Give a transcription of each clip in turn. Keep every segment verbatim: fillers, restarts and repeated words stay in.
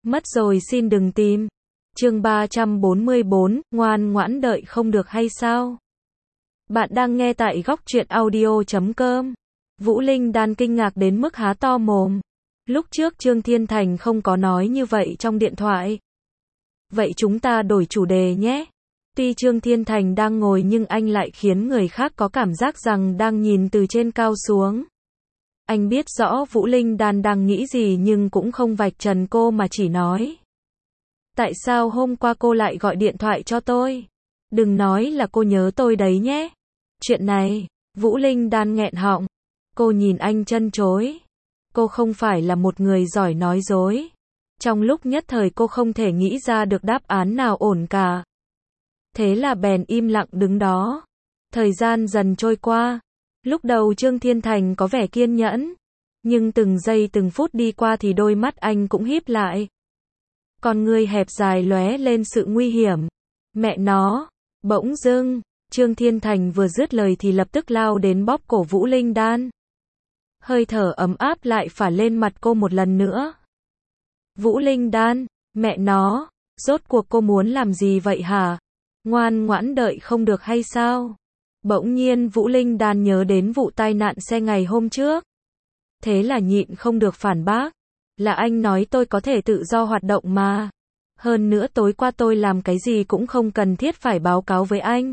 Mất rồi xin đừng tìm. Chương ba trăm bốn mươi bốn, ngoan ngoãn đợi không được hay sao? Bạn đang nghe tại góc truyện audio chấm com. Vũ Linh Đan kinh ngạc đến mức há to mồm. Lúc trước Trương Thiên Thành không có nói như vậy trong điện thoại. Vậy chúng ta đổi chủ đề nhé. Tuy Trương Thiên Thành đang ngồi nhưng anh lại khiến người khác có cảm giác rằng đang nhìn từ trên cao xuống. Anh biết rõ Vũ Linh Đan đang nghĩ gì nhưng cũng không vạch trần cô mà chỉ nói. Tại sao hôm qua cô lại gọi điện thoại cho tôi? Đừng nói là cô nhớ tôi đấy nhé. Chuyện này, Vũ Linh Đan nghẹn họng. Cô nhìn anh trân trối. Cô không phải là một người giỏi nói dối. Trong lúc nhất thời cô không thể nghĩ ra được đáp án nào ổn cả. Thế là bèn im lặng đứng đó. Thời gian dần trôi qua. Lúc đầu Trương Thiên Thành có vẻ kiên nhẫn. Nhưng từng giây từng phút đi qua thì đôi mắt anh cũng híp lại. Con ngươi hẹp dài lóe lên sự nguy hiểm. Mẹ nó. Bỗng dưng, Trương Thiên Thành vừa dứt lời thì lập tức lao đến bóp cổ Vũ Linh Đan. Hơi thở ấm áp lại phả lên mặt cô một lần nữa. Vũ Linh Đan, mẹ nó, rốt cuộc cô muốn làm gì vậy hả? Ngoan ngoãn đợi không được hay sao? Bỗng nhiên Vũ Linh Đan nhớ đến vụ tai nạn xe ngày hôm trước. Thế là nhịn không được phản bác. Là anh nói tôi có thể tự do hoạt động mà. Hơn nữa tối qua tôi làm cái gì cũng không cần thiết phải báo cáo với anh.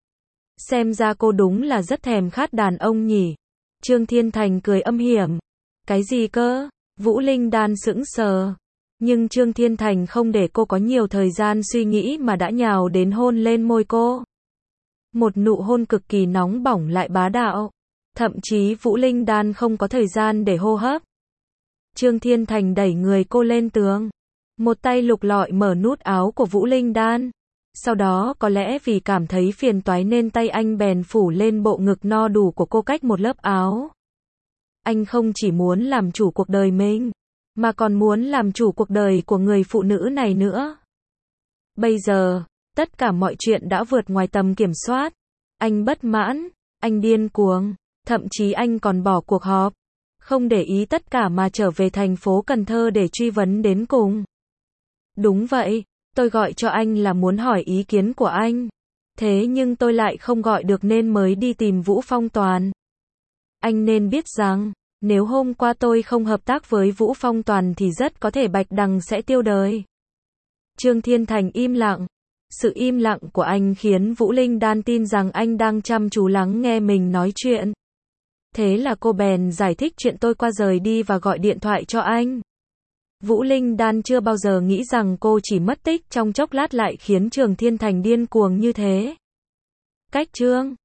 Xem ra cô đúng là rất thèm khát đàn ông nhỉ. Trương Thiên Thành cười âm hiểm. Cái gì cơ? Vũ Linh Đan sững sờ. Nhưng Trương Thiên Thành không để cô có nhiều thời gian suy nghĩ mà đã nhào đến hôn lên môi cô. Một nụ hôn cực kỳ nóng bỏng lại bá đạo. Thậm chí Vũ Linh Đan không có thời gian để hô hấp. Trương Thiên Thành đẩy người cô lên tường. Một tay lục lọi mở nút áo của Vũ Linh Đan. Sau đó có lẽ vì cảm thấy phiền toái nên tay anh bèn phủ lên bộ ngực no đủ của cô cách một lớp áo. Anh không chỉ muốn làm chủ cuộc đời mình, mà còn muốn làm chủ cuộc đời của người phụ nữ này nữa. Bây giờ, tất cả mọi chuyện đã vượt ngoài tầm kiểm soát. Anh bất mãn, anh điên cuồng, thậm chí anh còn bỏ cuộc họp. Không để ý tất cả mà trở về thành phố Cần Thơ để truy vấn đến cùng. Đúng vậy, tôi gọi cho anh là muốn hỏi ý kiến của anh. Thế nhưng tôi lại không gọi được nên mới đi tìm Vũ Phong Toàn. Anh nên biết rằng, nếu hôm qua tôi không hợp tác với Vũ Phong Toàn thì rất có thể Bạch Đằng sẽ tiêu đời. Trương Thiên Thành im lặng. Sự im lặng của anh khiến Vũ Linh Đan tin rằng anh đang chăm chú lắng nghe mình nói chuyện. Thế là cô bèn giải thích chuyện tôi qua rời đi và gọi điện thoại cho anh. Vũ Linh Đan chưa bao giờ nghĩ rằng cô chỉ mất tích trong chốc lát lại khiến Trương Thiên Thành điên cuồng như thế. Cách Trương